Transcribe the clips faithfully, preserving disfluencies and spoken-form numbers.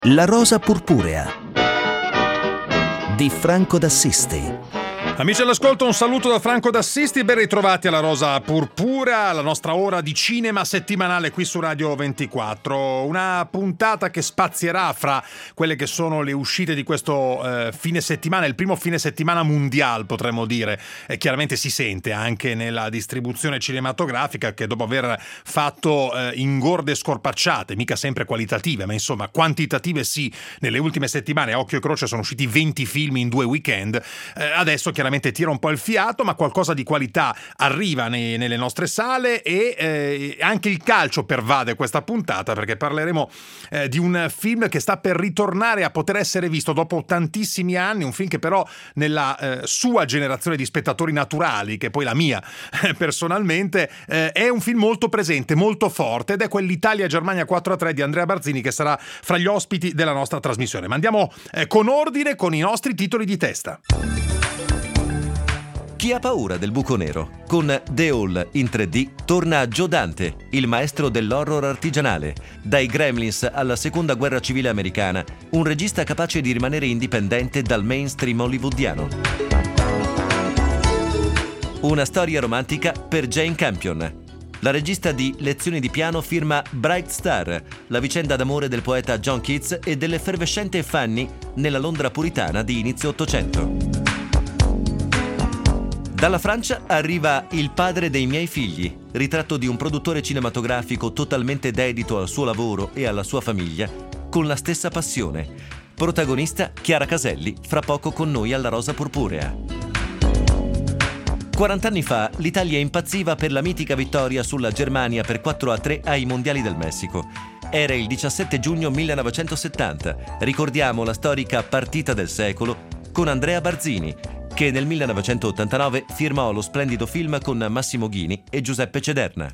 La rosa purpurea di Franco D'Assisti. Amici all'ascolto, un saluto da Franco D'Assisti, ben ritrovati alla Rosa Purpurea, la nostra ora di cinema settimanale qui su Radio ventiquattro. Una puntata che spazierà fra quelle che sono le uscite di questo eh, fine settimana, il primo fine settimana mondiale potremmo dire, e chiaramente si sente anche nella distribuzione cinematografica che dopo aver fatto eh, ingorde scorpacciate, mica sempre qualitative, ma insomma quantitative sì, nelle ultime settimane a occhio e croce sono usciti venti film in due weekend, eh, adesso chiaramente tira un po' il fiato, ma qualcosa di qualità arriva nei, nelle nostre sale e eh, anche il calcio pervade questa puntata, perché parleremo eh, di un film che sta per ritornare a poter essere visto dopo tantissimi anni, un film che però nella eh, sua generazione di spettatori naturali, che è poi la mia eh, personalmente, eh, è un film molto presente, molto forte, ed è quell'Italia-Germania quattro a tre di Andrea Barzini che sarà fra gli ospiti della nostra trasmissione. Ma andiamo eh, con ordine con i nostri titoli di testa. Chi ha paura del buco nero? Con The Hall in tre D torna Joe Dante, il maestro dell'horror artigianale. Dai Gremlins alla seconda guerra civile americana, un regista capace di rimanere indipendente dal mainstream hollywoodiano. Una storia romantica per Jane Campion. La regista di Lezioni di piano firma Bright Star, la vicenda d'amore del poeta John Keats e dell'effervescente Fanny nella Londra puritana di inizio Ottocento. Dalla Francia arriva Il padre dei miei figli, ritratto di un produttore cinematografico totalmente dedito al suo lavoro e alla sua famiglia, con la stessa passione. Protagonista Chiara Caselli, fra poco con noi alla Rosa Purpurea. quarant'anni fa l'Italia impazziva per la mitica vittoria sulla Germania per quattro a tre ai Mondiali del Messico. Era il diciassette giugno millenovecentosettanta. Ricordiamo la storica partita del secolo con Andrea Barzini, che nel millenovecentottantanove firmò lo splendido film con Massimo Ghini e Giuseppe Cederna.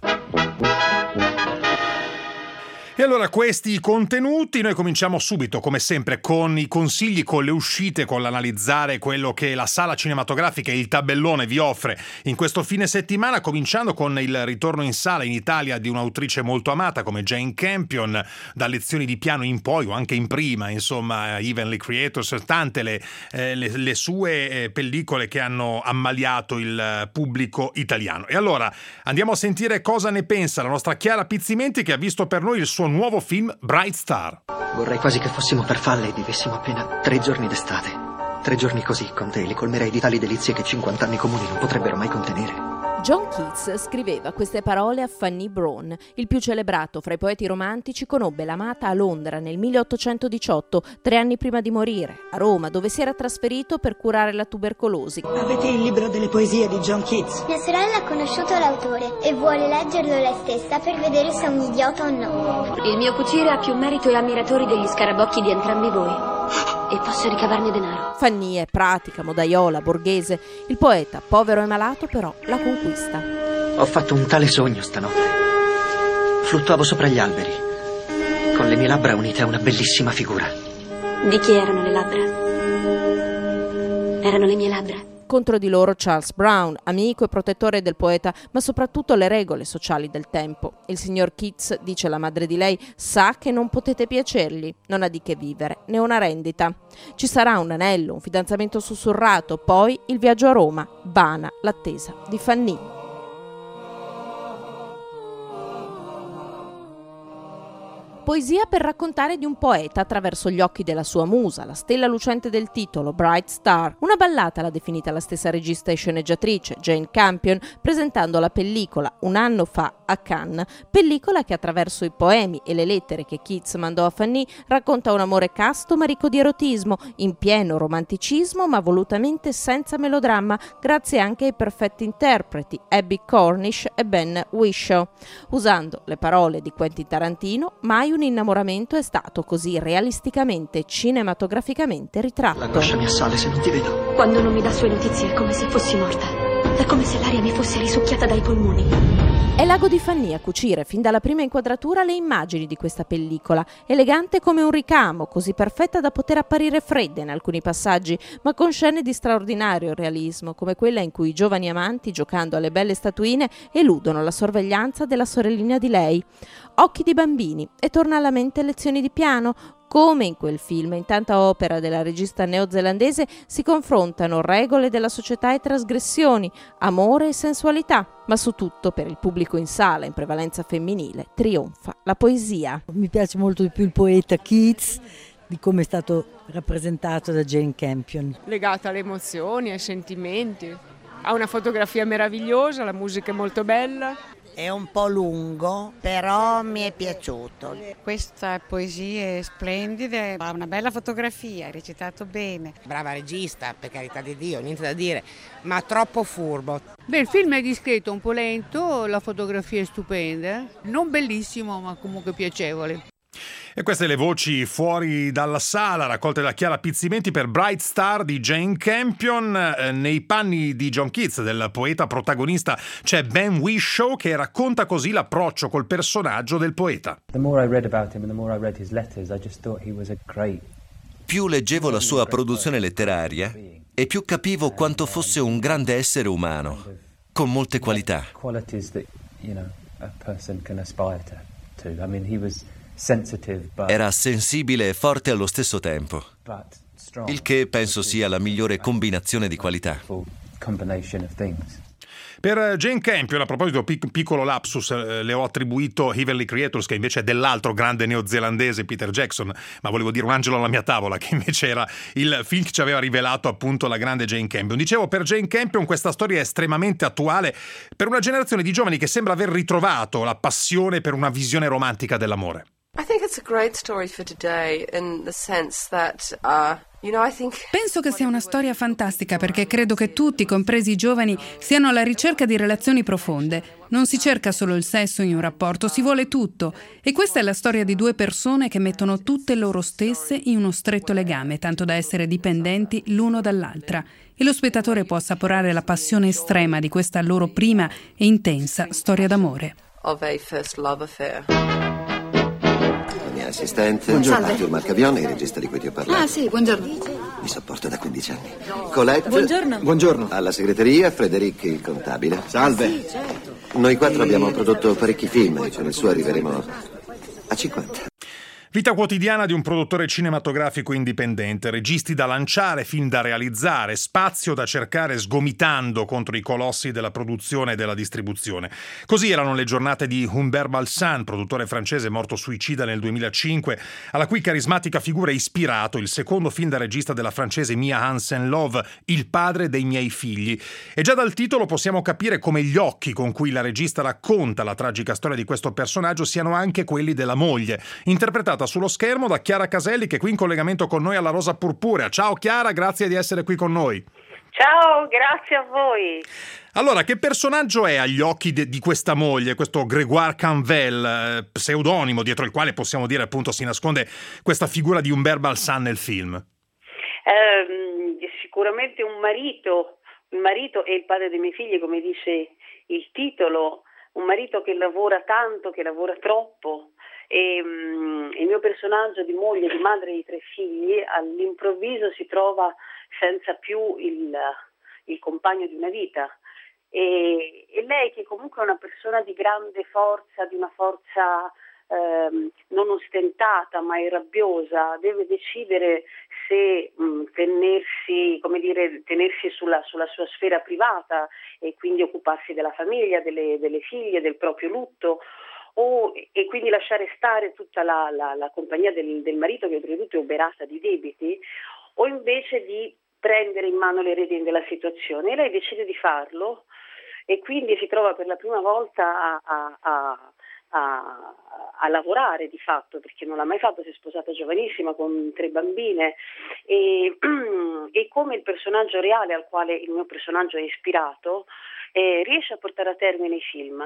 E allora questi contenuti, noi cominciamo subito come sempre con i consigli, con le uscite, con l'analizzare quello che la sala cinematografica e il tabellone vi offre in questo fine settimana, cominciando con il ritorno in sala in Italia di un'autrice molto amata come Jane Campion, da Lezioni di piano in poi o anche in prima, insomma Evenly Creators, tante le, eh, le, le sue eh, pellicole che hanno ammaliato il pubblico italiano. E allora andiamo a sentire cosa ne pensa la nostra Chiara Pizzimenti, che ha visto per noi il suo nuovo film Bright Star. Vorrei quasi che fossimo per falle e vivessimo appena tre giorni d'estate. Tre giorni così con te li colmerei di tali delizie che cinquanta anni comuni non potrebbero mai contenere. John Keats scriveva queste parole a Fanny Brawne. Il più celebrato fra i poeti romantici conobbe l'amata a Londra nel milleottocentodiciotto, tre anni prima di morire, a Roma, dove si era trasferito per curare la tubercolosi. Avete il libro delle poesie di John Keats? Mia sorella ha conosciuto l'autore e vuole leggerlo lei stessa per vedere se è un idiota o no. Il mio cucire ha più merito e ammiratori degli scarabocchi di entrambi voi. E posso ricavarne denaro. Fanny è pratica, modaiola, borghese. Il poeta, povero e malato, però la conquista. Ho fatto un tale sogno stanotte. Fluttuavo sopra gli alberi, con le mie labbra unite a una bellissima figura. Di chi erano le labbra? Erano le mie labbra. Contro di loro Charles Brown, amico e protettore del poeta, ma soprattutto le regole sociali del tempo. Il signor Keats, dice la madre di lei, sa che non potete piacergli, non ha di che vivere, né una rendita. Ci sarà un anello, un fidanzamento sussurrato, poi il viaggio a Roma, vana l'attesa di Fanny. Poesia per raccontare di un poeta attraverso gli occhi della sua musa, la stella lucente del titolo, Bright Star. Una ballata l'ha definita la stessa regista e sceneggiatrice, Jane Campion, presentando la pellicola un anno fa a Cannes, pellicola che attraverso i poemi e le lettere che Keats mandò a Fanny racconta un amore casto ma ricco di erotismo, in pieno romanticismo ma volutamente senza melodramma, grazie anche ai perfetti interpreti Abby Cornish e Ben Whishaw. Usando le parole di Quentin Tarantino, mai un innamoramento è stato così realisticamente e cinematograficamente ritratto. L'angoscia mi assale se non ti vedo. Quando non mi dà sue notizie è come se fossi morta. È come se l'aria mi fosse risucchiata dai polmoni. È Lago di Fanny a cucire fin dalla prima inquadratura le immagini di questa pellicola, elegante come un ricamo, così perfetta da poter apparire fredda in alcuni passaggi, ma con scene di straordinario realismo, come quella in cui i giovani amanti, giocando alle belle statuine, eludono la sorveglianza della sorellina di lei. Occhi di bambini, e torna alla mente lezioni di piano. Come in quel film, in tanta opera della regista neozelandese si confrontano regole della società e trasgressioni, amore e sensualità, ma su tutto, per il pubblico in sala, in prevalenza femminile, trionfa la poesia. Mi piace molto di più il poeta Keats, di come è stato rappresentato da Jane Campion. Legata alle emozioni, ai sentimenti, ha una fotografia meravigliosa, la musica è molto bella. È un po' lungo, però mi è piaciuto. Questa poesia è splendida, ha una bella fotografia, ha recitato bene. Brava regista, per carità di Dio, niente da dire, ma troppo furbo. Beh, il film è discreto, un po' lento, la fotografia è stupenda, non bellissimo ma comunque piacevole. E queste le voci fuori dalla sala, raccolte da Chiara Pizzimenti per Bright Star di Jane Campion. Eh, nei panni di John Keats, del poeta protagonista, c'è Ben Whishaw che racconta così l'approccio col personaggio del poeta. Più leggevo la sua produzione letteraria e più capivo quanto fosse un grande essere umano, con molte qualità. Era sensibile e forte allo stesso tempo, il che penso sia la migliore combinazione di qualità. Per Jane Campion, a proposito, pic- piccolo lapsus, eh, le ho attribuito Heavenly Creatures, che invece è dell'altro grande neozelandese Peter Jackson, ma volevo dire Un angelo alla mia tavola, che invece era il film che ci aveva rivelato appunto la grande Jane Campion. Dicevo, per Jane Campion questa storia è estremamente attuale per una generazione di giovani che sembra aver ritrovato la passione per una visione romantica dell'amore. I think it's a great story for today in the sense that uh, you know I think Penso che sia una storia fantastica perché credo che tutti, compresi i giovani, siano alla ricerca di relazioni profonde. Non si cerca solo il sesso in un rapporto, si vuole tutto. E questa è la storia di due persone che mettono tutte loro stesse in uno stretto legame, tanto da essere dipendenti l'uno dall'altra. E lo spettatore può assaporare la passione estrema di questa loro prima e intensa storia d'amore. Of a first love affair. Assistente, Arthur Marcavione, il regista di cui ti ho parlato. Ah sì, buongiorno. Mi sopporto da quindici anni. Colette. Buongiorno. Buongiorno. Alla segreteria, Frederic, il contabile. Salve. Sì, certo. Noi quattro abbiamo prodotto parecchi film e con il suo arriveremo a cinquanta. Vita quotidiana di un produttore cinematografico indipendente, registi da lanciare, film da realizzare, spazio da cercare sgomitando contro i colossi della produzione e della distribuzione. Così erano le giornate di Humbert Balsan, produttore francese morto suicida nel duemilacinque, alla cui carismatica figura è ispirato il secondo film da regista della francese Mia Hansen-Løve, Il padre dei miei figli. E già dal titolo possiamo capire come gli occhi con cui la regista racconta la tragica storia di questo personaggio siano anche quelli della moglie, interpretata sullo schermo da Chiara Caselli, che è qui in collegamento con noi alla Rosa Purpurea. Ciao Chiara, grazie di essere qui con noi. Ciao, grazie a voi. Allora, che personaggio è agli occhi de- di questa moglie, questo Grégoire Canvel, eh, pseudonimo dietro il quale possiamo dire appunto si nasconde questa figura di Humbert Balsan nel film? Eh, sicuramente un marito, il marito è il padre dei miei figli, come dice il titolo, un marito che lavora tanto, che lavora troppo. E um, il mio personaggio di moglie, di madre di tre figli, all'improvviso si trova senza più il, il compagno di una vita e, e lei, che comunque è una persona di grande forza, di una forza ehm, non ostentata ma è rabbiosa, deve decidere se mh, tenersi, come dire, tenersi sulla, sulla sua sfera privata e quindi occuparsi della famiglia, delle, delle figlie, del proprio lutto, O, e quindi lasciare stare tutta la, la, la compagnia del, del marito, che oltretutto è uberata di debiti, o invece di prendere in mano le redini della situazione. E lei decide di farlo e quindi si trova per la prima volta a, a, a, a, a lavorare di fatto, perché non l'ha mai fatto, si è sposata giovanissima con tre bambine e, e come il personaggio reale al quale il mio personaggio è ispirato eh, riesce a portare a termine i film.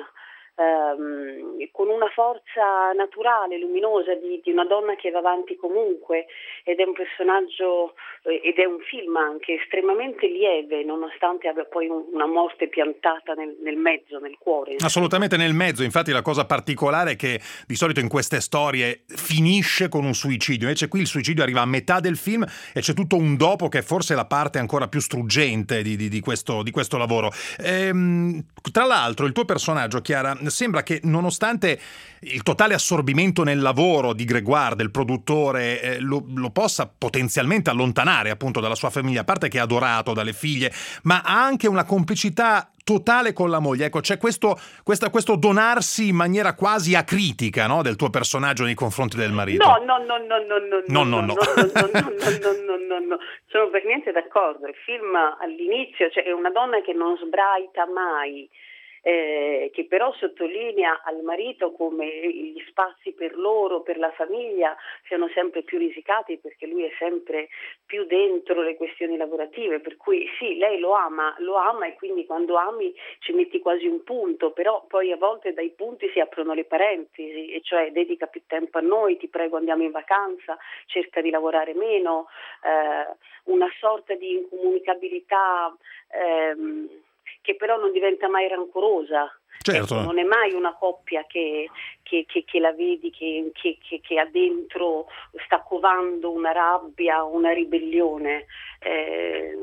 ehm, con una forza naturale, luminosa di, di una donna che va avanti comunque, ed è un personaggio eh, ed è un film anche estremamente lieve, nonostante abbia poi un, una morte piantata nel, nel mezzo, nel cuore. Assolutamente nel mezzo. Infatti la cosa particolare è che di solito in queste storie finisce con un suicidio, invece qui il suicidio arriva a metà del film e c'è tutto un dopo che è forse la parte ancora più struggente di, di, di, questo, di questo lavoro. Ehm, tra l'altro il tuo personaggio, Chiara, sembra che nonostante il totale assorbimento nel lavoro di Grégoire, del produttore, eh, lo, lo possa potenzialmente allontanare appunto dalla sua famiglia, a parte che è adorato dalle figlie, ma ha anche una complicità totale con la moglie. Ecco, c'è questo, questa, questo donarsi in maniera quasi acritica, no, del tuo personaggio nei confronti del marito. No, no, no, no, no, no, no, no, no, no, no, no, no, no, no, no, sono per niente d'accordo. Il film all'inizio, cioè, è una donna che non sbraita mai, eh, che però sottolinea al marito come gli spazi per loro, per la famiglia, siano sempre più risicati, perché lui è sempre più dentro le questioni lavorative, per cui sì, lei lo ama, lo ama e quindi quando ami ci metti quasi un punto, però poi a volte dai punti si aprono le parentesi, e cioè dedica più tempo a noi, ti prego andiamo in vacanza, cerca di lavorare meno, eh, una sorta di incomunicabilità ehm, che però non diventa mai rancorosa. Certo. Ecco, non è mai una coppia che, che, che, che la vedi che, che, che, che ha dentro, sta covando una rabbia, una ribellione. Eh,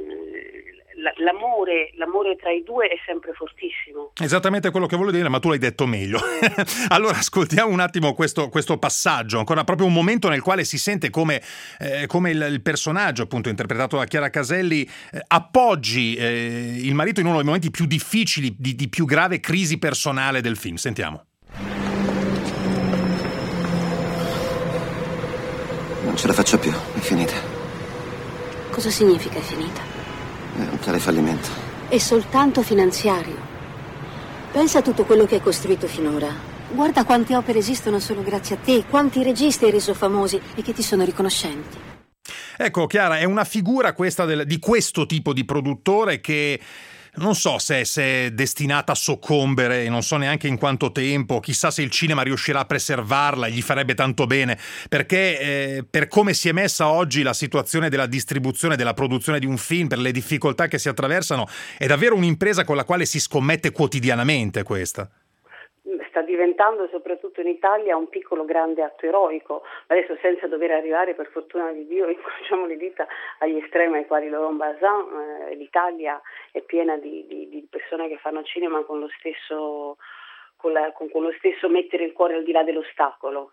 l'amore, l'amore tra i due è sempre fortissimo. Esattamente quello che volevo dire, ma tu l'hai detto meglio. Allora ascoltiamo un attimo questo, questo passaggio, ancora proprio un momento nel quale si sente come, eh, come il, il personaggio appunto interpretato da Chiara Caselli eh, appoggi eh, il marito in uno dei momenti più difficili, di, di più grave crisi personale del film. Sentiamo. Non ce la faccio più, è finita. Cosa significa è finita? È un tale fallimento. È soltanto finanziario. Pensa a tutto quello che hai costruito finora. Guarda quante opere esistono solo grazie a te, quanti registi hai reso famosi e che ti sono riconoscenti. Ecco, Chiara, è una figura questa del, di questo tipo di produttore che non so se, se è destinata a soccombere, non so neanche in quanto tempo, chissà se il cinema riuscirà a preservarla, gli farebbe tanto bene, perché eh, per come si è messa oggi la situazione della distribuzione, della produzione di un film, per le difficoltà che si attraversano, è davvero un'impresa con la quale si scommette quotidianamente questa. Sta diventando, soprattutto in Italia, un piccolo grande atto eroico, adesso senza dover arrivare, per fortuna di Dio, incrociamo le dita, agli estremi ai quali Laurent Bazin. Eh, l'Italia è piena di, di, di persone che fanno cinema con lo stesso con, la, con, con lo stesso mettere il cuore al di là dell'ostacolo,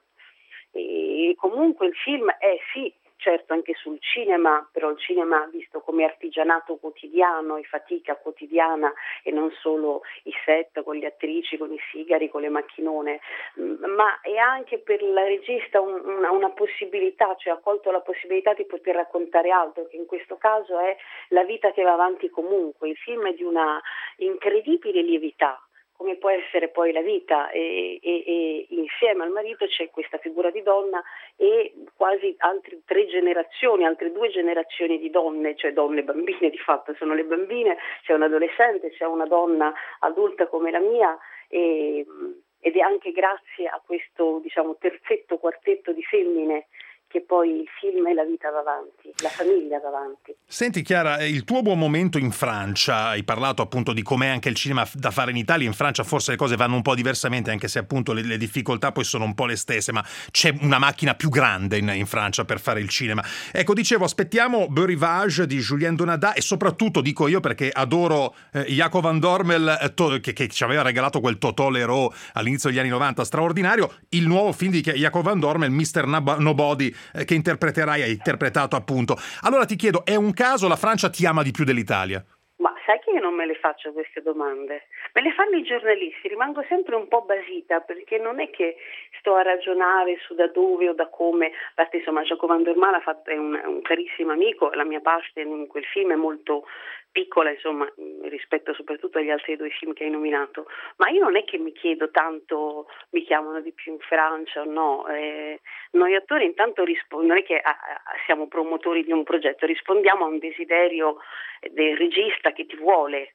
e comunque il film è sì certo anche sul cinema, però il cinema visto come artigianato quotidiano e fatica quotidiana, e non solo i set con le attrici, con i sigari, con le macchinone, ma è anche per la regista un, una, una possibilità, cioè ha colto la possibilità di poter raccontare altro, che in questo caso è la vita che va avanti comunque. Il film è di una incredibile lievità, come può essere poi la vita, e, e, e insieme al marito c'è questa figura di donna e quasi altre tre generazioni, altre due generazioni di donne, cioè donne bambine di fatto, sono le bambine, c'è un adolescente, c'è una donna adulta come la mia, e, ed è anche grazie a questo, diciamo, terzetto, quartetto di femmine che poi il film e la vita va avanti, la famiglia va avanti. Senti Chiara, il tuo buon momento in Francia, hai parlato appunto di com'è anche il cinema da fare in Italia, in Francia forse le cose vanno un po' diversamente, anche se appunto le, le difficoltà poi sono un po' le stesse, ma c'è una macchina più grande in, in Francia per fare il cinema. Ecco, dicevo, aspettiamo Beau Rivage di Julien Donada, e soprattutto, dico io perché adoro eh, Jacob van Dormel, eh, to- che, che ci aveva regalato quel Totò Leraut all'inizio degli anni novanta, straordinario, il nuovo film di Jacob van Dormel, mister Nab- Nobody, che interpreterai, hai interpretato appunto. Allora ti chiedo, è un caso la Francia ti ama di più dell'Italia? Ma sai che io non me le faccio queste domande? Me le fanno i giornalisti, rimango sempre un po' basita, perché non è che sto a ragionare su da dove o da come. Infatti, insomma, Jacob van Dormel è un, un carissimo amico, la mia parte in quel film è molto piccola, insomma, rispetto soprattutto agli altri due film che hai nominato, ma io non è che mi chiedo tanto mi chiamano di più in Francia o no. Eh, noi attori intanto rispo- non è che ah, siamo promotori di un progetto, rispondiamo a un desiderio del regista che ti vuole,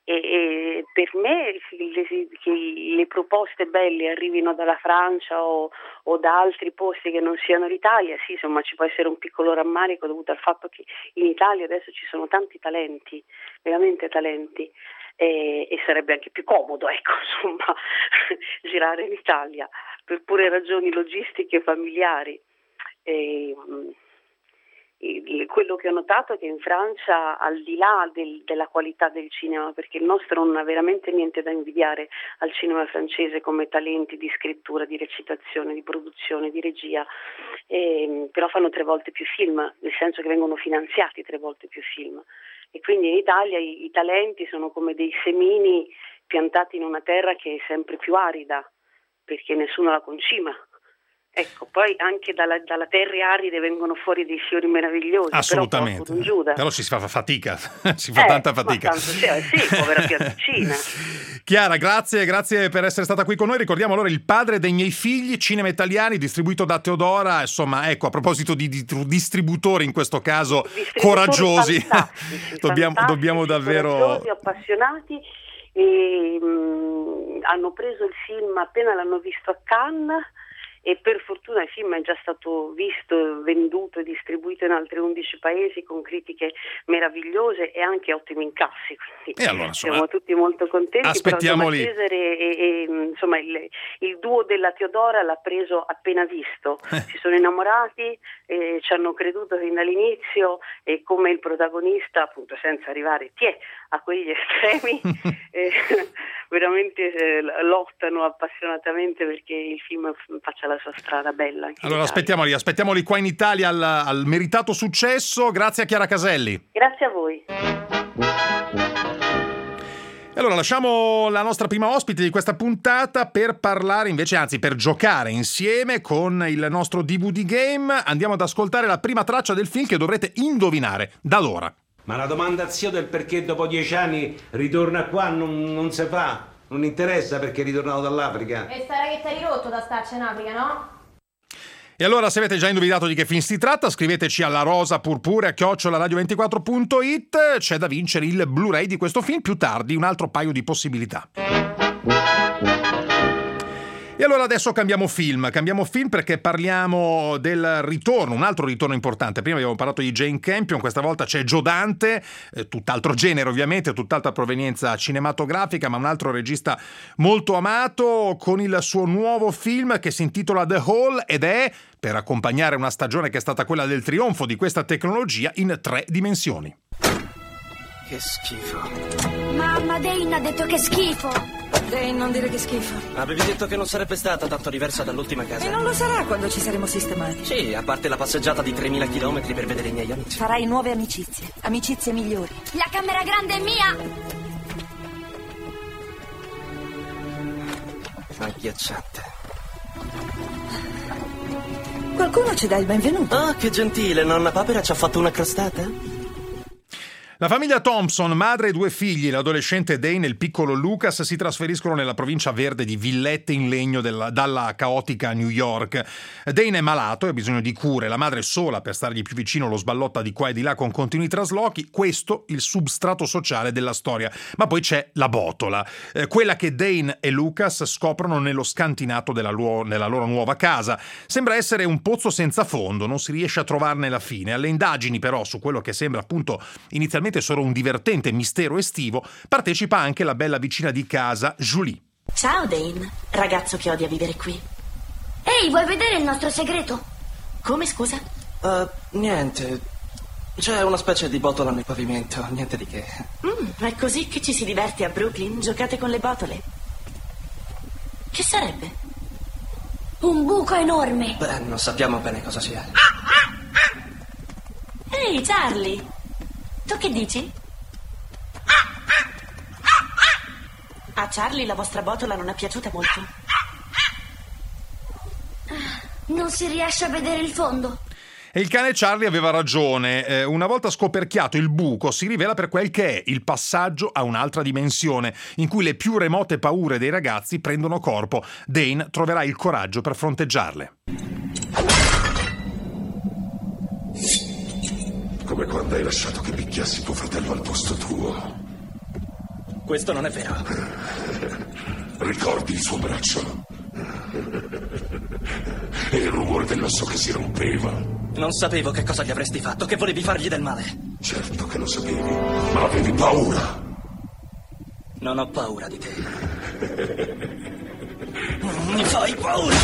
E, e per me le, che le proposte belle arrivino dalla Francia o, o da altri posti che non siano l'Italia, sì, insomma ci può essere un piccolo rammarico dovuto al fatto che in Italia adesso ci sono tanti talenti, veramente talenti, e, e sarebbe anche più comodo, ecco, insomma, girare in Italia per pure ragioni logistiche e familiari. E, quello che ho notato è che in Francia, al di là del, della qualità del cinema, perché il nostro non ha veramente niente da invidiare al cinema francese come talenti di scrittura, di recitazione, di produzione, di regia, eh, però fanno tre volte più film, nel senso che vengono finanziati tre volte più film, e quindi in Italia i, i talenti sono come dei semini piantati in una terra che è sempre più arida, perché nessuno la concima. Ecco, poi anche dalla, dalla terra aride vengono fuori dei fiori meravigliosi. Assolutamente, però, però si fa fatica, si fa eh, tanta fatica. Tanto, sì, sì, povera piazzina. Chiara, grazie, grazie per essere stata qui con noi. Ricordiamo allora Il padre dei miei figli, cinema italiani, distribuito da Teodora. Insomma, ecco, a proposito di, di distributori in questo caso coraggiosi, fantastici, dobbiamo, fantastici, dobbiamo davvero... coraggiosi, appassionati, e mh, hanno preso il film appena l'hanno visto a Cannes, e per fortuna il film è già stato visto, venduto e distribuito in altri undici paesi con critiche meravigliose e anche ottimi incassi, quindi e allora, insomma, siamo tutti molto contenti. aspettiamoli. Però, insomma, Cesare e, e, insomma, il, il duo della Teodora l'ha preso appena visto, si sono innamorati, eh, ci hanno creduto fin dall'inizio, e come il protagonista, appunto, senza arrivare tiè, a quegli estremi, eh, veramente eh, lottano appassionatamente perché il film faccia la sua strada bella. Allora aspettiamoli, aspettiamoli qua in Italia al, al meritato successo. Grazie a Chiara Caselli. Grazie a voi. E allora lasciamo la nostra prima ospite di questa puntata per parlare invece, anzi per giocare insieme con il nostro D V D Game. Andiamo ad ascoltare la prima traccia del film che dovrete indovinare da allora. Ma la domanda zio del perché dopo dieci anni ritorna qua non, non si fa, non interessa perché è ritornato dall'Africa. E sta raghetta di rotto da starci in Africa, no? E allora, se avete già indovinato di che film si tratta, scriveteci alla rosa purpurea chiocciola radio ventiquattro punto it. C'è da vincere il Blu-ray di questo film, più tardi un altro paio di possibilità. E allora adesso cambiamo film, cambiamo film perché parliamo del ritorno, un altro ritorno importante. Prima abbiamo parlato di Jane Campion, questa volta c'è Joe Dante, eh, tutt'altro genere ovviamente, tutt'altra provenienza cinematografica, ma un altro regista molto amato, con il suo nuovo film che si intitola The Hall, ed è per accompagnare una stagione che è stata quella del trionfo di questa tecnologia in tre dimensioni. Che schifo. Mamma, Dane ha detto che è schifo. Dane, non dire che schifo. Avevi detto che non sarebbe stata tanto diversa dall'ultima casa. E non lo sarà quando ci saremo sistemati. Sì, a parte la passeggiata di tremila chilometri per vedere i miei amici. Farai nuove amicizie, amicizie migliori. La camera grande è mia. Agghiacciante. Qualcuno ci dà il benvenuto. Ah, che gentile, nonna Papera ci ha fatto una crostata? La famiglia Thompson, madre e due figli, l'adolescente Dane e il piccolo Lucas, si trasferiscono nella provincia verde di villette in legno della, dalla caotica New York. Dane è malato e ha bisogno di cure, la madre sola per stargli più vicino lo sballotta di qua e di là con continui traslochi. Questo il substrato sociale della storia. Ma poi c'è la botola, eh, quella che Dane e Lucas scoprono nello scantinato della, luo- nella loro nuova casa. Sembra essere un pozzo senza fondo, non si riesce a trovarne la fine. Alle indagini però su quello che sembra appunto inizialmente solo un divertente mistero estivo, partecipa anche la bella vicina di casa, Julie. Ciao Dane, ragazzo che odia vivere qui. Ehi, vuoi vedere il nostro segreto? Come, scusa? Uh, niente. C'è una specie di botola nel pavimento, niente di che. Mm, è così che ci si diverte a Brooklyn? Giocate con le botole? Che sarebbe? Un buco enorme. Beh, non sappiamo bene cosa sia. Ehi, Charlie! Tu che dici? A Charlie la vostra botola non è piaciuta molto. Non si riesce a vedere il fondo. E il cane Charlie aveva ragione. Eh, una volta scoperchiato il buco si rivela per quel che è, il passaggio a un'altra dimensione, in cui le più remote paure dei ragazzi prendono corpo. Dane troverà il coraggio per fronteggiarle. Come quando hai lasciato che picchiassi tuo fratello al posto tuo. questo non è vero. Ricordi il suo braccio? E il rumore dell'osso che si rompeva? Non sapevo che cosa gli avresti fatto, che volevi fargli del male. Certo che lo sapevi, ma avevi paura. Non ho paura di te. Mi fai paura!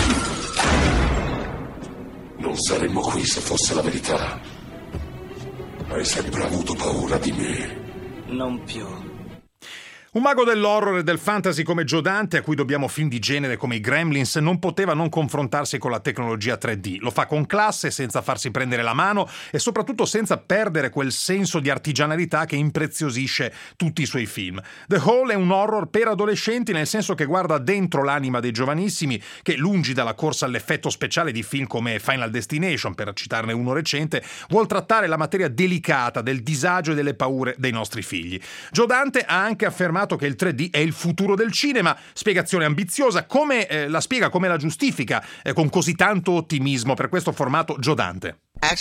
Non saremmo qui se fosse la verità. Hai sempre avuto paura di me. Non più. Un mago dell'horror e del fantasy come Joe Dante, a cui dobbiamo film di genere come i Gremlins, non poteva non confrontarsi con la tecnologia tre D. Lo fa con classe, senza farsi prendere la mano e soprattutto senza perdere quel senso di artigianalità che impreziosisce tutti i suoi film. The Hall è un horror per adolescenti, nel senso che guarda dentro l'anima dei giovanissimi, che lungi dalla corsa all'effetto speciale di film come Final Destination, per citarne uno recente, vuol trattare la materia delicata del disagio e delle paure dei nostri figli. Joe Dante ha anche affermato che il tre D è il futuro del cinema, spiegazione ambiziosa, come eh, la spiega, come la giustifica eh, con così tanto ottimismo per questo formato Joe Dante.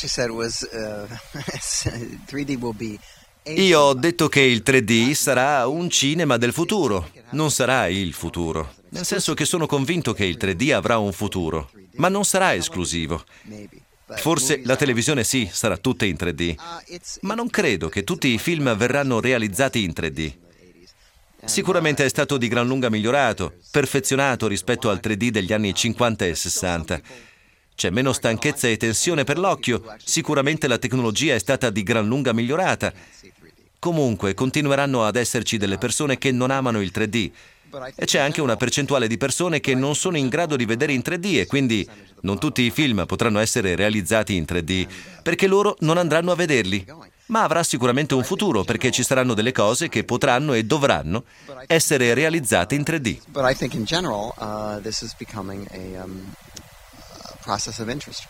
Io ho detto che il tre D sarà un cinema del futuro, non sarà il futuro, nel senso che sono convinto che il tre D avrà un futuro, ma non sarà esclusivo. Forse la televisione sì, sarà tutta in tre D, ma non credo che tutti i film verranno realizzati in tre D. Sicuramente è stato di gran lunga migliorato, perfezionato rispetto al tre D degli anni cinquanta e sessanta. C'è meno stanchezza e tensione per l'occhio, sicuramente la tecnologia è stata di gran lunga migliorata. Comunque continueranno ad esserci delle persone che non amano il tre D e c'è anche una percentuale di persone che non sono in grado di vedere in tre D e quindi non tutti i film potranno essere realizzati in tre D perché loro non andranno a vederli. Ma avrà sicuramente un futuro perché ci saranno delle cose che potranno e dovranno essere realizzate in tre D. But I think in general, uh, this is becoming a um, process of interest.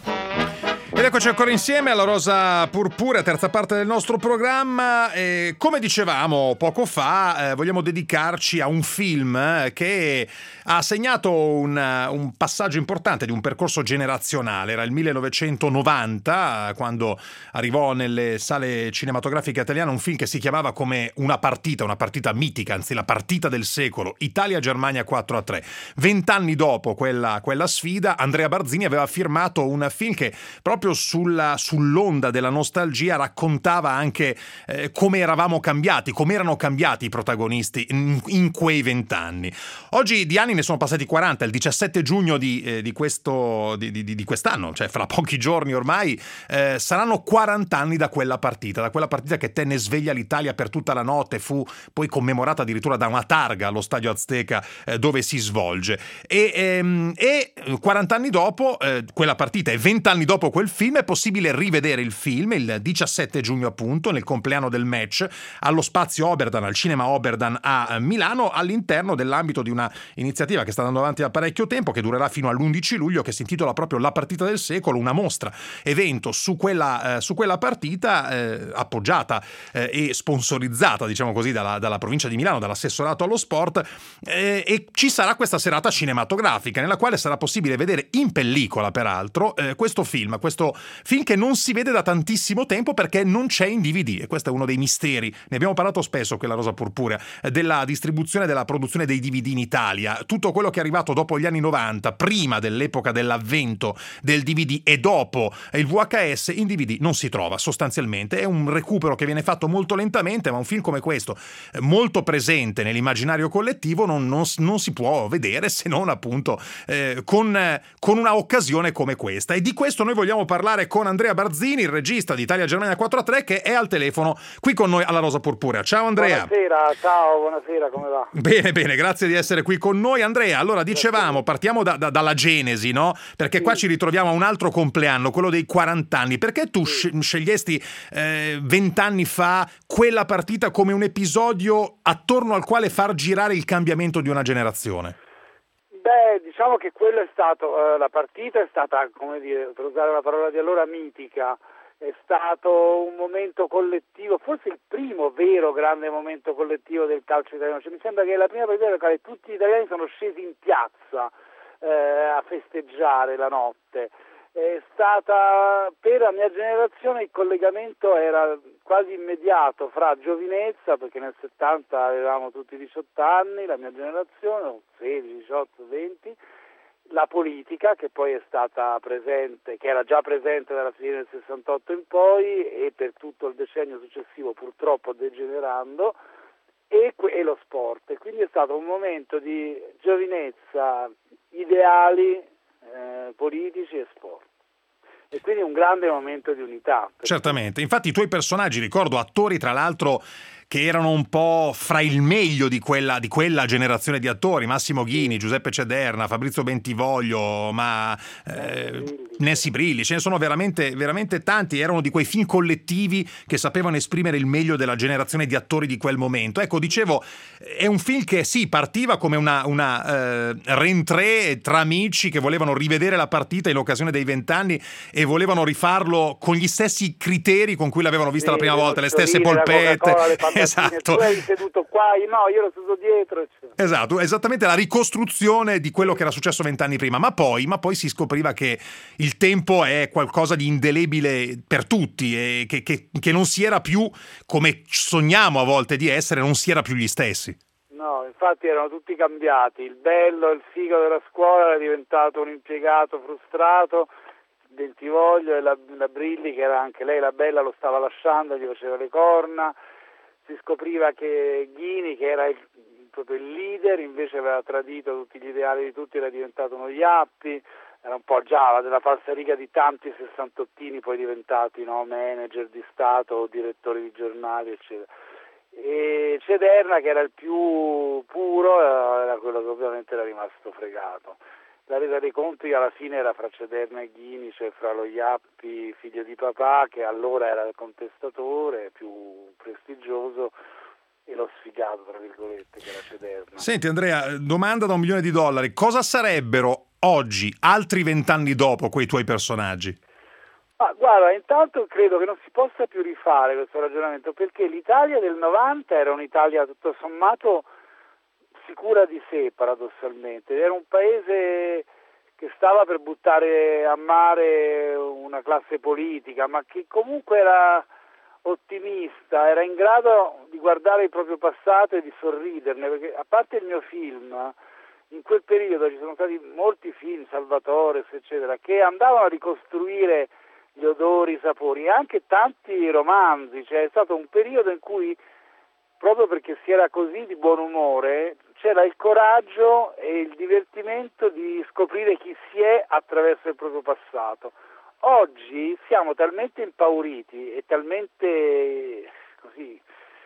Ed eccoci ancora insieme alla Rosa Purpurea, terza parte del nostro programma. E come dicevamo poco fa, eh, vogliamo dedicarci a un film che ha segnato un, un passaggio importante di un percorso generazionale. Era il millenovecentonovanta, quando arrivò nelle sale cinematografiche italiane un film che si chiamava come una partita, una partita mitica, anzi la partita del secolo, Italia-Germania quattro a tre. Vent'anni dopo quella, quella sfida, Andrea Barzini aveva firmato un film che proprio Sulla, sull'onda della nostalgia raccontava anche eh, come eravamo cambiati, come erano cambiati i protagonisti in, in quei vent'anni. Oggi di anni ne sono passati quaranta, il diciassette giugno di, eh, di, questo, di, di, di quest'anno, cioè fra pochi giorni ormai, eh, saranno quaranta anni da quella partita, da quella partita che tenne sveglia l'Italia per tutta la notte, fu poi commemorata addirittura da una targa allo Stadio Azteca eh, dove si svolge. E, ehm, e quaranta anni dopo eh, quella partita e venti anni dopo quel film è possibile rivedere il film il diciassette giugno appunto, nel compleanno del match, allo Spazio Oberdan, al Cinema Oberdan a Milano, all'interno dell'ambito di una iniziativa che sta andando avanti da parecchio tempo, che durerà fino all'undici luglio, che si intitola proprio La partita del secolo, una mostra evento su quella, eh, su quella partita eh, appoggiata eh, e sponsorizzata, diciamo così, dalla, dalla provincia di Milano, dall'assessorato allo sport, eh, e ci sarà questa serata cinematografica nella quale sarà possibile vedere in pellicola, peraltro, eh, questo film, questo film che non si vede da tantissimo tempo perché non c'è in D V D, e questo è uno dei misteri, ne abbiamo parlato spesso qui alla Rosa Purpurea, della distribuzione e della produzione dei D V D in Italia. Tutto quello che è arrivato dopo gli anni novanta, prima dell'epoca dell'avvento del D V D e dopo il V H S, in D V D non si trova sostanzialmente, è un recupero che viene fatto molto lentamente, ma un film come questo, molto presente nell'immaginario collettivo, non, non, non si può vedere se non appunto eh, con, con una occasione come questa, e di questo noi vogliamo parlare con Andrea Barzini, il regista di Italia-Germania quattro a tre, che è al telefono qui con noi alla Rosa Purpurea. Ciao Andrea. Buonasera, ciao, buonasera, come va? Bene, bene, grazie di essere qui con noi. Andrea, allora dicevamo, partiamo da, da, dalla genesi, no? Perché sì. Qua ci ritroviamo a un altro compleanno, quello dei quaranta anni. Perché tu sì. scegliesti vent'anni eh, fa quella partita come un episodio attorno al quale far girare il cambiamento di una generazione? Beh, diciamo che quello è stato, eh, la partita è stata, come dire, per usare una parola di allora, mitica, è stato un momento collettivo, forse il primo vero grande momento collettivo del calcio italiano. Cioè, mi sembra che è la prima partita nella quale tutti gli italiani sono scesi in piazza eh, a festeggiare la notte. è stata, per la mia generazione il collegamento era quasi immediato fra giovinezza, perché nel settanta avevamo tutti diciotto anni, la mia generazione, sedici, diciotto, venti, la politica che poi è stata presente, che era già presente dalla fine del sessantotto in poi e per tutto il decennio successivo purtroppo degenerando, e, e lo sport. E quindi è stato un momento di giovinezza, ideali, eh, politici e sport. E quindi un grande momento di unità. Certamente, infatti i tuoi personaggi, ricordo attori tra l'altro che erano un po' fra il meglio di quella, di quella generazione di attori, Massimo Ghini, Giuseppe Cederna, Fabrizio Bentivoglio, ma eh, Nancy Brilli, ce ne sono veramente, veramente tanti, erano di quei film collettivi che sapevano esprimere il meglio della generazione di attori di quel momento. Ecco, dicevo, è un film che sì, partiva come una, una eh, rentrée tra amici che volevano rivedere la partita in occasione dei vent'anni e volevano rifarlo con gli stessi criteri con cui l'avevano vista sì, la prima volta, le stesse polpette. Esatto. Tu eri seduto qua, no, io ero seduto dietro. Cioè. Esatto, esattamente la ricostruzione di quello che era successo vent'anni prima, ma poi, ma poi si scopriva che il tempo è qualcosa di indelebile per tutti e che, che, che non si era più come sogniamo a volte di essere, non si era più gli stessi. No, infatti erano tutti cambiati, il bello, il figo della scuola era diventato un impiegato frustrato, Bentivoglio e la, la Brilli, che era anche lei la bella, lo stava lasciando, gli faceva le corna. Si scopriva che Ghini, che era il, proprio il leader, invece aveva tradito tutti gli ideali di tutti, era diventato uno Iappi, era un po' già della falsariga di tanti sessantottini poi diventati no, manager di Stato o direttori di giornali, eccetera. E Cederna, che era il più puro, era quello che ovviamente era rimasto fregato. La resa dei conti alla fine era fra Cederna e Ghini, cioè fra lo Iappi, figlio di papà, che allora era il contestatore più prestigioso, e lo sfigato, tra virgolette, che era Cederna. Senti Andrea, domanda da un milione di dollari. Cosa sarebbero oggi, altri vent'anni dopo, quei tuoi personaggi? Ah, guarda, intanto credo che non si possa più rifare questo ragionamento, perché l'Italia del novanta era un'Italia tutto sommato sicura di sé, paradossalmente. Era un paese che stava per buttare a mare una classe politica, ma che comunque era ottimista, era in grado di guardare il proprio passato e di sorriderne, perché a parte il mio film, in quel periodo ci sono stati molti film, Salvatore, eccetera, che andavano a ricostruire gli odori, i sapori, e anche tanti romanzi. Cioè, è stato un periodo in cui, proprio perché si era così di buon umore, c'era il coraggio e il divertimento di scoprire chi si è attraverso il proprio passato. Oggi siamo talmente impauriti e talmente così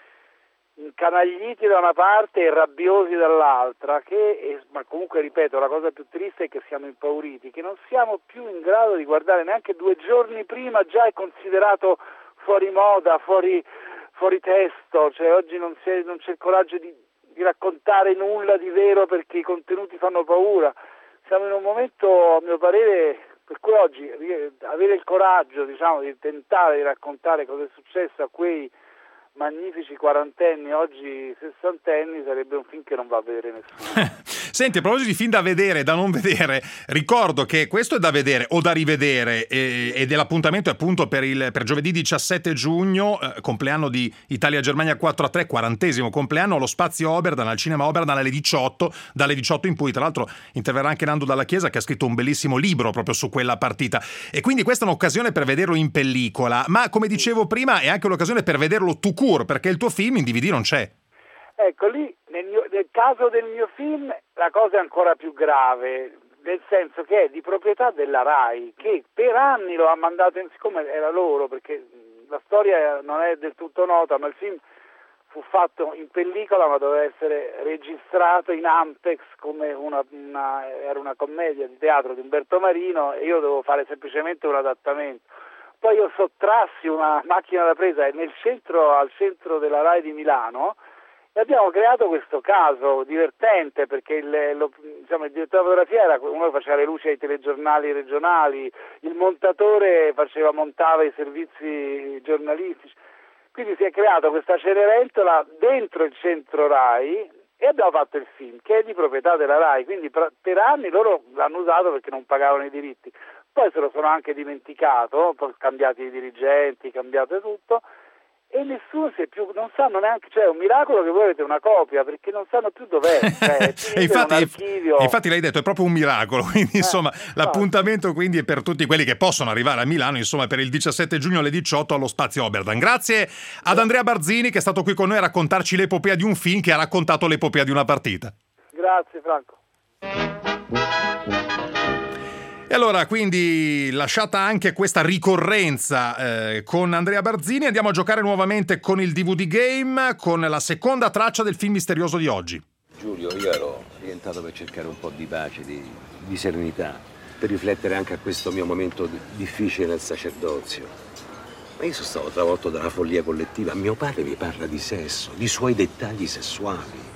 incanagliti da una parte e rabbiosi dall'altra, che, e, ma comunque ripeto, la cosa più triste è che siamo impauriti, che non siamo più in grado di guardare neanche due giorni prima, già è considerato fuori moda, fuori, fuori testo, cioè oggi non, si è, non c'è il coraggio di di raccontare nulla di vero perché i contenuti fanno paura. Siamo in un momento, a mio parere, per cui oggi avere il coraggio, diciamo, di tentare di raccontare cosa è successo a quei magnifici quarantenni, oggi sessantenni, sarebbe un film che non va a vedere nessuno. Senti, a proposito di film da vedere e da non vedere, ricordo che questo è da vedere o da rivedere e, ed è l'appuntamento appunto per, il, per giovedì diciassette giugno, eh, compleanno di Italia-Germania quattro a tre, quarantesimo compleanno, allo Spazio Oberdan, al Cinema Oberdan alle diciotto, dalle diciotto in poi. Tra l'altro interverrà anche Nando Dalla Chiesa, che ha scritto un bellissimo libro proprio su quella partita, e quindi questa è un'occasione per vederlo in pellicola, ma come dicevo prima è anche l'occasione per vederlo tout court, perché il tuo film in D V D non c'è. Ecco, lì nel, mio, nel caso del mio film la cosa è ancora più grave, nel senso che è di proprietà della RAI, che per anni lo ha mandato in, siccome era loro, perché la storia non è del tutto nota, ma il film fu fatto in pellicola, ma doveva essere registrato in Ampex come una, una era una commedia di teatro di Umberto Marino, e io dovevo fare semplicemente un adattamento. Poi io sottrassi una macchina da presa nel centro, al centro della RAI di Milano, e abbiamo creato questo caso divertente, perché il, lo, diciamo, il direttore di fotografia era uno che faceva le luci ai telegiornali regionali, il montatore faceva, montava i servizi giornalistici, quindi si è creata questa Cenerentola dentro il centro RAI e abbiamo fatto il film, che è di proprietà della RAI, quindi per, per anni loro l'hanno usato perché non pagavano i diritti. poi se lo sono anche dimenticato, poi cambiati i dirigenti, cambiato tutto, e nessuno si è più, non sanno neanche, cioè è un miracolo che voi avete una copia, perché non sanno più dov'è, cioè, e infatti, archivio... e infatti l'hai detto, è proprio un miracolo, quindi eh, insomma no. L'appuntamento quindi è per tutti quelli che possono arrivare a Milano, insomma per il diciassette giugno alle diciotto allo Spazio Oberdan. Grazie ad Andrea Barzini che è stato qui con noi a raccontarci l'epopea di un film che ha raccontato l'epopea di una partita. Grazie Franco. E allora, quindi, lasciata anche questa ricorrenza eh, con Andrea Barzini, andiamo a giocare nuovamente con il D V D Game, con la seconda traccia del film misterioso di oggi. Giulio, io ero rientrato per cercare un po' di pace, di, di serenità, per riflettere anche a questo mio momento difficile nel sacerdozio. Ma io sono stato travolto dalla follia collettiva. Mio padre mi parla di sesso, di suoi dettagli sessuali.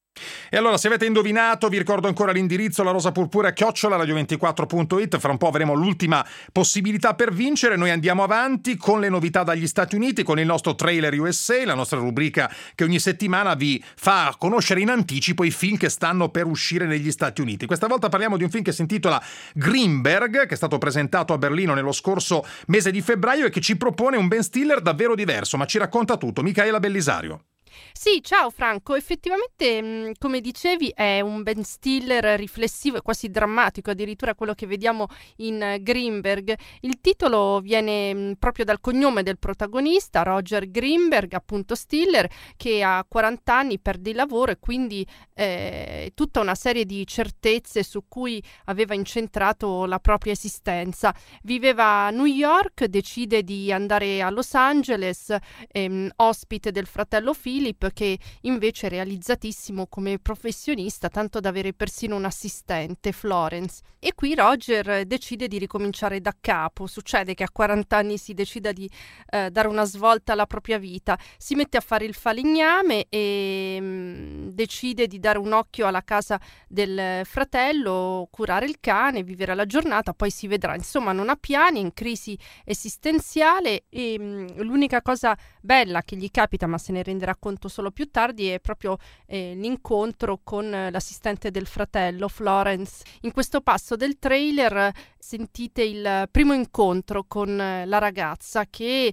E allora, se avete indovinato, vi ricordo ancora l'indirizzo, la rosa purpura chiocciola radio ventiquattro punto it. Fra un po' avremo l'ultima possibilità per vincere. Noi andiamo avanti con le novità dagli Stati Uniti, con il nostro Trailer U S A, la nostra rubrica che ogni settimana vi fa conoscere in anticipo i film che stanno per uscire negli Stati Uniti. Questa volta parliamo di un film che si intitola Greenberg, che è stato presentato a Berlino nello scorso mese di febbraio e che ci propone un Ben Stiller davvero diverso, ma ci racconta tutto. Micaela Bellisario. Sì, ciao Franco, effettivamente come dicevi è un Ben Stiller riflessivo e quasi drammatico, addirittura quello che vediamo in Greenberg. Il titolo viene proprio dal cognome del protagonista, Roger Greenberg, appunto Stiller, che a quaranta anni perde il lavoro e quindi eh, tutta una serie di certezze su cui aveva incentrato la propria esistenza. Viveva a New York, decide di andare a Los Angeles, ehm, ospite del fratello Philip, che invece è realizzatissimo come professionista, tanto da avere persino un assistente, Florence. E qui Roger decide di ricominciare da capo. Succede che a quaranta anni si decida di eh, dare una svolta alla propria vita, si mette a fare il falegname e mh, decide di dare un occhio alla casa del fratello, curare il cane, vivere la giornata, poi si vedrà. Insomma, non ha piani, è in crisi esistenziale e mh, l'unica cosa bella che gli capita, ma se ne renderà conto solo più tardi, è proprio eh, l'incontro con l'assistente del fratello, Florence. In questo passo del trailer sentite il primo incontro con la ragazza che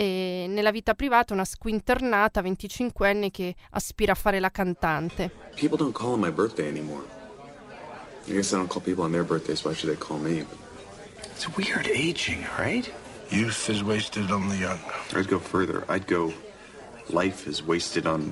è nella vita privata una squinternata venticinquenne che aspira a fare la cantante. People don't call on my birthday anymore. I guess I don't call people on their birthdays, why should they call me? It's weird aging, right? Youth is wasted on the young. I'd go further. I'd go life is wasted on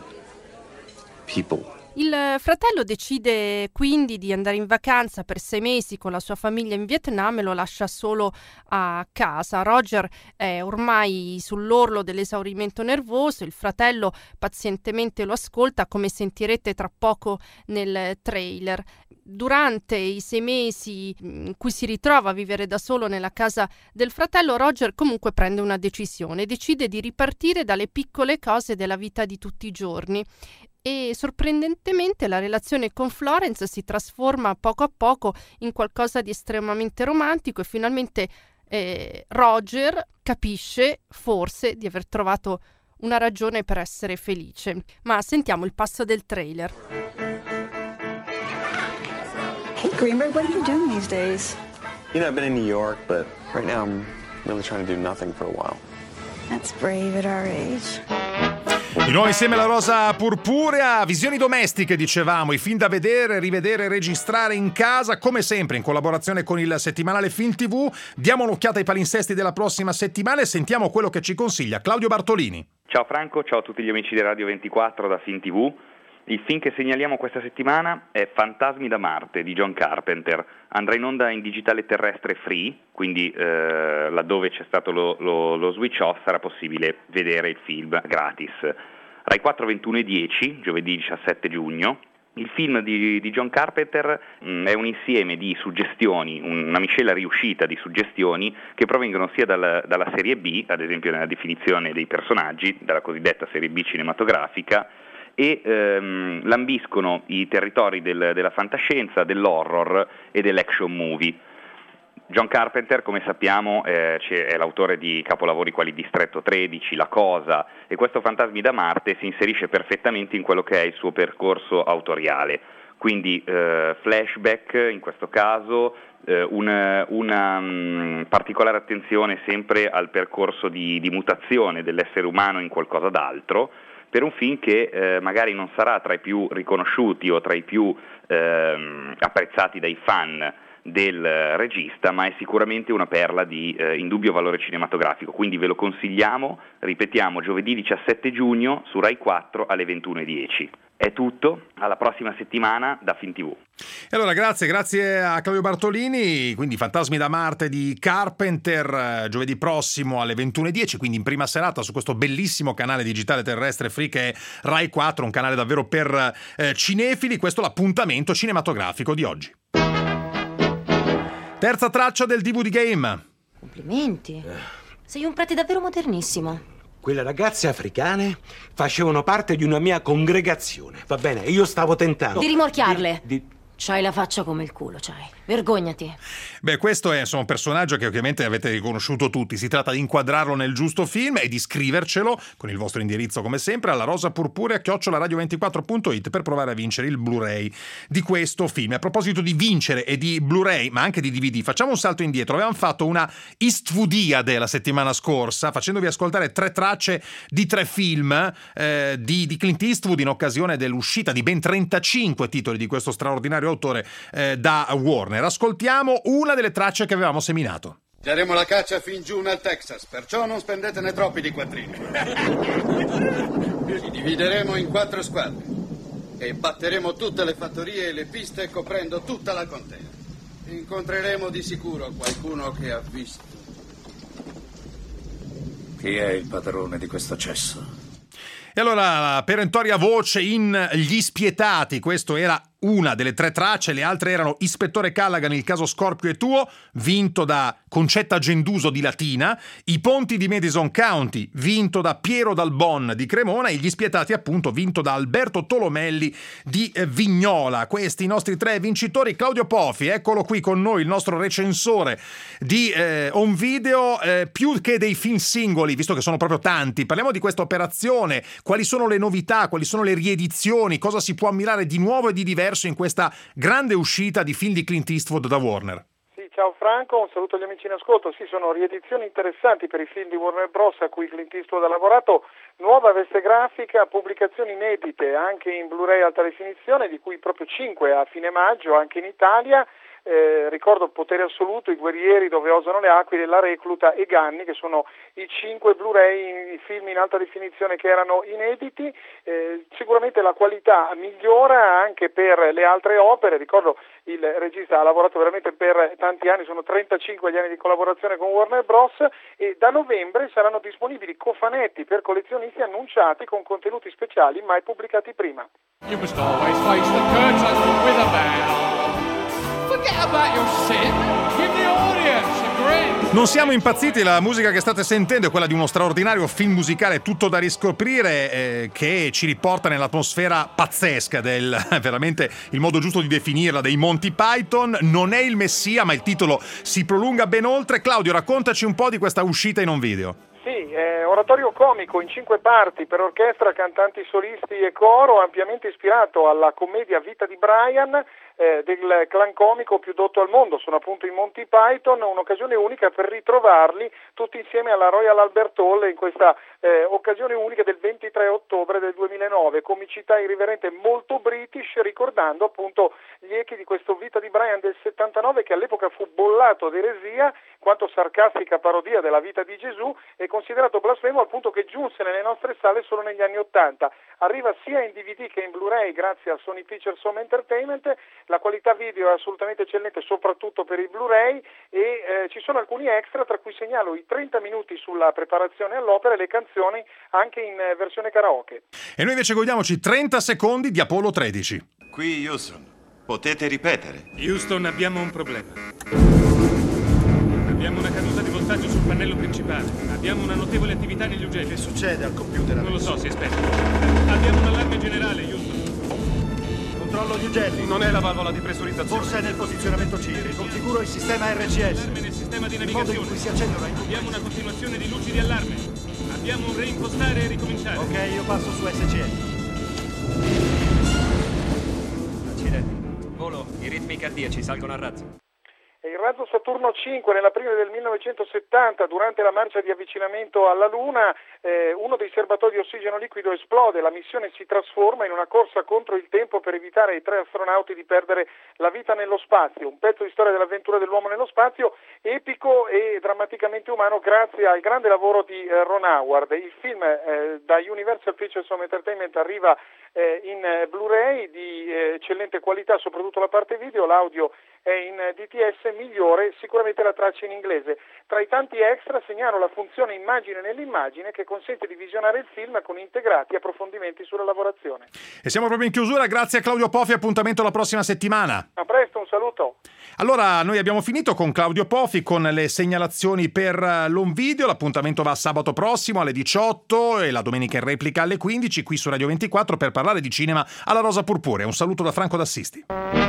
people. Il fratello decide quindi di andare in vacanza per sei mesi con la sua famiglia in Vietnam e lo lascia solo a casa. Roger è ormai sull'orlo dell'esaurimento nervoso, il fratello pazientemente lo ascolta, come sentirete tra poco nel trailer. Durante i sei mesi in cui si ritrova a vivere da solo nella casa del fratello, Roger comunque prende una decisione, decide di ripartire dalle piccole cose della vita di tutti i giorni. E sorprendentemente la relazione con Florence si trasforma poco a poco in qualcosa di estremamente romantico e finalmente eh, Roger capisce forse di aver trovato una ragione per essere felice. Ma sentiamo il passo del trailer. Hey Greenberg, what are you doing these days? You know, I've been in New York, but right now I'm really trying to do nothing for a while. That's brave at our age. Di nuovo insieme alla rosa purpurea, visioni domestiche dicevamo, i film da vedere, rivedere, registrare in casa, come sempre in collaborazione con il settimanale Film tivù. Diamo un'occhiata ai palinsesti della prossima settimana e sentiamo quello che ci consiglia Claudio Bartolini. Ciao Franco, ciao a tutti gli amici di Radio ventiquattro da Film tivù. Il film che segnaliamo questa settimana è Fantasmi da Marte di John Carpenter. Andrà in onda in digitale terrestre free, quindi eh, laddove c'è stato lo, lo, lo switch off sarà possibile vedere il film gratis. Rai quattro, ventuno e dieci, giovedì diciassette giugno. Il film di, di John Carpenter mh, è un insieme di suggestioni, una miscela riuscita di suggestioni che provengono sia dal, dalla serie B, ad esempio nella definizione dei personaggi, dalla cosiddetta serie B cinematografica, e ehm, lambiscono i territori del, della fantascienza, dell'horror e dell'action movie. John Carpenter, come sappiamo, eh, è l'autore di capolavori quali Distretto tredici, La Cosa, e questo Fantasmi da Marte si inserisce perfettamente in quello che è il suo percorso autoriale. quindi eh, flashback in questo caso, eh, una, una um, particolare attenzione sempre al percorso di, di mutazione dell'essere umano in qualcosa d'altro, per un film che eh, magari non sarà tra i più riconosciuti o tra i più eh, apprezzati dai fan del regista, ma è sicuramente una perla di eh, indubbio valore cinematografico, quindi ve lo consigliamo, ripetiamo, giovedì diciassette giugno su Rai quattro alle ventuno e dieci. È tutto, alla prossima settimana da FilmTV. E allora grazie, grazie a Claudio Bartolini, quindi Fantasmi da Marte di Carpenter, eh, giovedì prossimo alle ventuno e dieci, quindi in prima serata su questo bellissimo canale digitale terrestre free che è Rai quattro, un canale davvero per eh, cinefili. Questo è l'appuntamento cinematografico di oggi. Terza traccia del D V D Game. Complimenti. Sei un prete davvero modernissimo. Quelle ragazze africane facevano parte di una mia congregazione, va bene? Io stavo tentando Di rimorchiarle. Di, di... C'hai la faccia come il culo, c'hai. Vergognati. Beh, questo è insomma un personaggio che ovviamente avete riconosciuto tutti. Si tratta di inquadrarlo nel giusto film e di scrivercelo con il vostro indirizzo come sempre alla rosapurpurea chiocciola radio ventiquattro punto it per provare a vincere il Blu-ray di questo film. A proposito di vincere e di Blu-ray, ma anche di D V D, facciamo un salto indietro. Avevamo fatto una Eastwoodiade la settimana scorsa, facendovi ascoltare tre tracce di tre film eh, di, di Clint Eastwood in occasione dell'uscita di ben trentacinque titoli di questo straordinario autore eh, da Warner. Ascoltiamo una delle tracce che avevamo seminato. Daremo la caccia fin giù nel Texas, perciò non spendetene troppi di quattrini. Ci divideremo in quattro squadre e batteremo tutte le fattorie e le piste coprendo tutta la contea. Incontreremo di sicuro qualcuno che ha visto. Chi è il padrone di questo cesso? E allora la perentoria voce in Gli Spietati, questo era una delle tre tracce, le altre erano Ispettore Callaghan, il caso Scorpio è tuo, vinto da Concetta Genduso di Latina, I ponti di Madison County, vinto da Piero Dalbon di Cremona, e Gli Spietati appunto vinto da Alberto Tolomelli di Vignola. Questi i nostri tre vincitori. Claudio Pofi, eccolo qui con noi, il nostro recensore di eh, home video, eh, più che dei film singoli, visto che sono proprio tanti. Parliamo di questa operazione, quali sono le novità, quali sono le riedizioni, cosa si può ammirare di nuovo e di diverso in questa grande uscita di film di Clint Eastwood da Warner. Sì, ciao Franco, un saluto agli amici in ascolto. Sì, sono riedizioni interessanti per i film di Warner Bros. A cui Clint Eastwood ha lavorato, nuova veste grafica, pubblicazioni inedite anche in Blu-ray alta definizione, di cui proprio cinque a fine maggio anche in Italia. Eh, ricordo Potere Assoluto, I Guerrieri dove osano le aquile, La Recluta e Ganni, che sono i cinque Blu-ray, i film in alta definizione che erano inediti. Eh, sicuramente la qualità migliora anche per le altre opere. Ricordo il regista ha lavorato veramente per tanti anni, sono trentacinque gli anni di collaborazione con Warner Bros. E da novembre saranno disponibili cofanetti per collezionisti annunciati con contenuti speciali mai pubblicati prima. You must always face the curtain with a bow. Forget about your sin. Give the audience a grin. Non siamo impazziti, la musica che state sentendo è quella di uno straordinario film musicale tutto da riscoprire eh, che ci riporta nell'atmosfera pazzesca del, veramente il modo giusto di definirla, dei Monty Python. Non è il Messia, ma il titolo si prolunga ben oltre. Claudio, raccontaci un po' di questa uscita in un video. Sì, eh, oratorio comico in cinque parti per orchestra, cantanti solisti e coro, ampiamente ispirato alla commedia Vita di Brian, eh, del clan comico più dotto al mondo. Sono appunto i Monty Python, un'occasione unica per ritrovarli tutti insieme alla Royal Albert Hall in questa eh, occasione unica del ventitré ottobre del duemilanove. Comicità irriverente molto british, ricordando appunto gli echi di questo Vita di Brian del settantanove, che all'epoca fu bollato d'eresia quanto sarcastica parodia della vita di Gesù e considerato blasfemo al punto che giunse nelle nostre sale solo negli anni ottanta. Arriva sia in D V D che in Blu-ray grazie a Sony Pictures Home Entertainment. La qualità video è assolutamente eccellente, soprattutto per i Blu-ray, e eh, ci sono alcuni extra, tra cui segnalo i trenta minuti sulla preparazione all'opera e le canzoni anche in eh, versione karaoke. E noi invece godiamoci trenta secondi di Apollo tredici. Qui Houston, potete ripetere? Houston, abbiamo un problema. Abbiamo una caduta di voltaggio sul pannello principale. Abbiamo una notevole attività negli ugelli. Che succede al computer? Non lo so, si aspetta. Abbiamo un allarme generale, Houston. Controllo gli ugelli. Non è la valvola di pressurizzazione. Forse è nel posizionamento C. Riconfiguro il sistema R C S. Allarme nel sistema di il modo navigazione. in cui si accendono i Abbiamo una continuazione di luci di allarme. Abbiamo un reimpostare e ricominciare. Ok, io passo su S C S. Accidenti. i ritmi cardiaci salgono a razzo. Il razzo Saturno cinque nell'aprile del millenovecentosettanta, durante la marcia di avvicinamento alla Luna, eh, uno dei serbatoi di ossigeno liquido esplode, la missione si trasforma in una corsa contro il tempo per evitare ai tre astronauti di perdere la vita nello spazio. Un pezzo di storia dell'avventura dell'uomo nello spazio, epico e drammaticamente umano grazie al grande lavoro di eh, Ron Howard. Il film eh, da Universal Pictures Home Entertainment arriva eh, in eh, Blu-ray di eh, eccellente qualità, soprattutto la parte video, l'audio è in D T S migliore, sicuramente la traccia in inglese. Tra i tanti extra segnalo la funzione immagine nell'immagine che consente di visionare il film con integrati approfondimenti sulla lavorazione. E siamo proprio in chiusura, grazie a Claudio Pofi, appuntamento la prossima settimana. A presto, un saluto. Allora, noi abbiamo finito con Claudio Pofi, con le segnalazioni per l'home video. L'appuntamento va sabato prossimo alle diciotto e la domenica in replica alle quindici qui su Radio ventiquattro per parlare di cinema alla Rosa Purpurea. Un saluto da Franco D'Assisti.